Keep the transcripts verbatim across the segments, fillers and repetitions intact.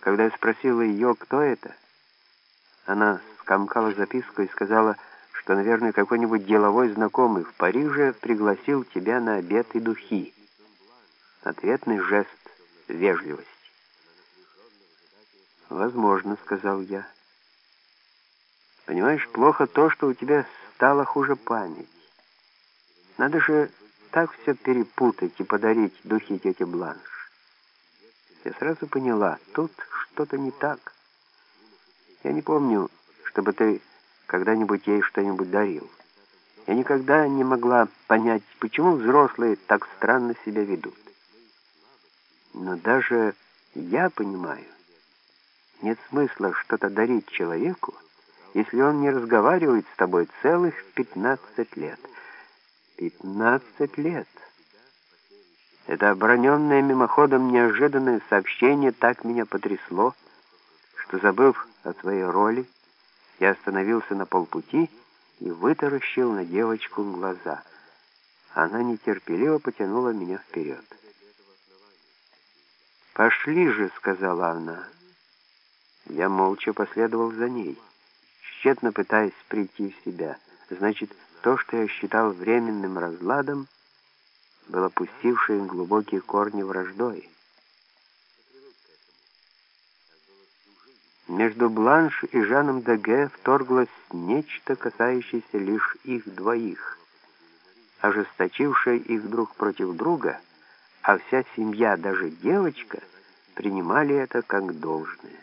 Когда я спросила ее, кто это, она скомкала записку и сказала, что, наверное, какой-нибудь деловой знакомый в Париже пригласил тебя на обед и духи. Ответный жест вежливости. «Возможно», — сказал я. «Понимаешь, плохо то, что у тебя стала хуже память. Надо же так все перепутать и подарить духи тете Бланш». Я сразу поняла, тут что-то не так. Я не помню, чтобы ты когда-нибудь ей что-нибудь дарил. Я никогда не могла понять, почему взрослые так странно себя ведут. Но даже я понимаю, нет смысла что-то дарить человеку, если он не разговаривает с тобой целых пятнадцать лет. Пятнадцать лет. Это оброненное мимоходом неожиданное сообщение так меня потрясло, что, забыв о своей роли, я остановился на полпути и вытаращил на девочку глаза. Она нетерпеливо потянула меня вперед. «Пошли же», — сказала она. Я молча последовал за ней, тщетно пытаясь прийти в себя. Значит, то, что я считал временным разладом, было пустившее глубокие корни враждой. Между Бланш и Жаном Деге вторглось нечто, касающееся лишь их двоих, ожесточившее их друг против друга, а вся семья, даже девочка, принимали это как должное.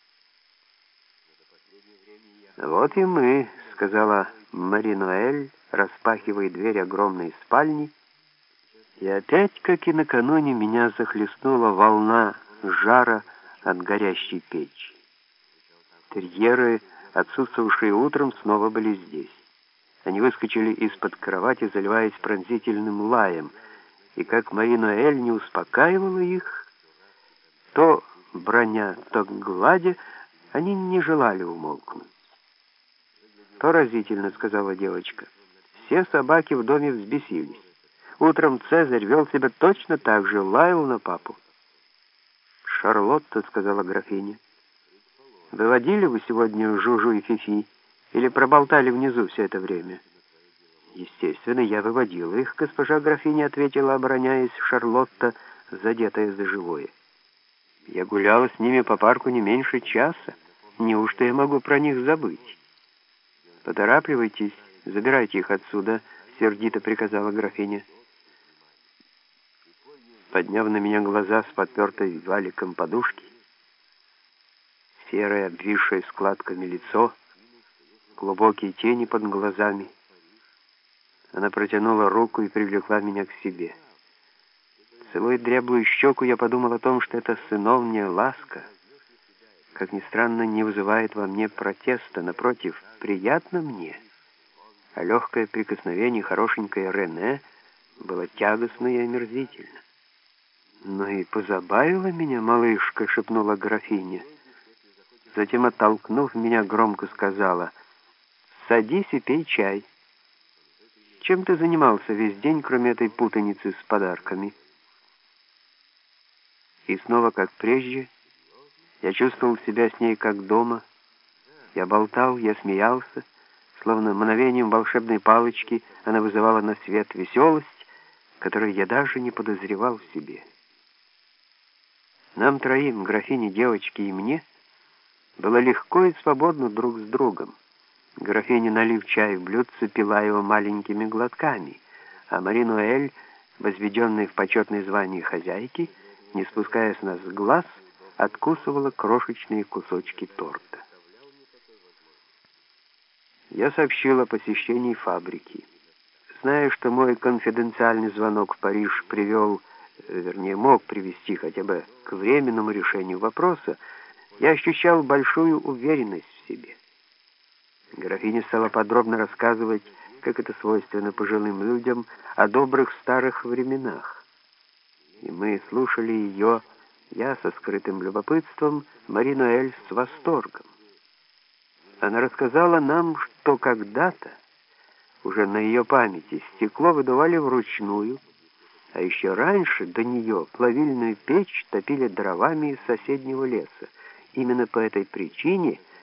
«Вот и мы», — сказала Мари-Ноэль, распахивая дверь огромной спальни, и опять, как и накануне, меня захлестнула волна жара от горящей печи. Терьеры, отсутствовавшие утром, снова были здесь. Они выскочили из-под кровати, заливаясь пронзительным лаем, и как Мари-Ноэль не успокаивала их, то броня, то гладя, они не желали умолкнуть. «Поразительно», — сказала девочка. «Все собаки в доме взбесились. Утром Цезарь вел себя точно так же, лаял на папу». «Шарлотта», — сказала графиня, — «выводили вы сегодня Жужу и Фифи или проболтали внизу все это время?» «Естественно, я выводила их», — госпожа графиня ответила, обороняясь, Шарлотта, задетая за живое. «Я гуляла с ними по парку не меньше часа. Неужто я могу про них забыть?» «Поторапливайтесь, забирайте их отсюда», — сердито приказала графиня. Подняв на меня глаза с подпертой валиком подушки, серое, обвисшее складками лицо, глубокие тени под глазами, она протянула руку и привлекла меня к себе. Целуя дряблую щеку, я подумал о том, что эта сыновняя ласка, как ни странно, не вызывает во мне протеста. Напротив, приятно мне, а легкое прикосновение хорошенькой Рене было тягостно и омерзительно. «Ну и позабавила меня малышка», — шепнула графиня. Затем, оттолкнув меня, громко сказала: «Садись и пей чай. Чем ты занимался весь день, кроме этой путаницы с подарками?» И снова, как прежде, я чувствовал себя с ней как дома. Я болтал, я смеялся, словно мгновением волшебной палочки она вызывала на свет веселость, которую я даже не подозревал в себе. Нам троим, графине, девочке и мне, было легко и свободно друг с другом. Графиня, налив чай в блюдце, пила его маленькими глотками, а Мари-Ноэль, возведенная в почетное звание хозяйки, не спуская с нас глаз, откусывала крошечные кусочки торта. Я сообщил о посещении фабрики. Зная, что мой конфиденциальный звонок в Париж привел, вернее, мог привести хотя бы к временному решению вопроса, я ощущал большую уверенность в себе. Графиня стала подробно рассказывать, как это свойственно пожилым людям, о добрых старых временах. И мы слушали ее, я со скрытым любопытством, Мари-Ноэль с восторгом. Она рассказала нам, что когда-то, уже на ее памяти, стекло выдували вручную, А еще раньше, до нее, плавильную печь топили дровами из соседнего леса. Именно по этой причине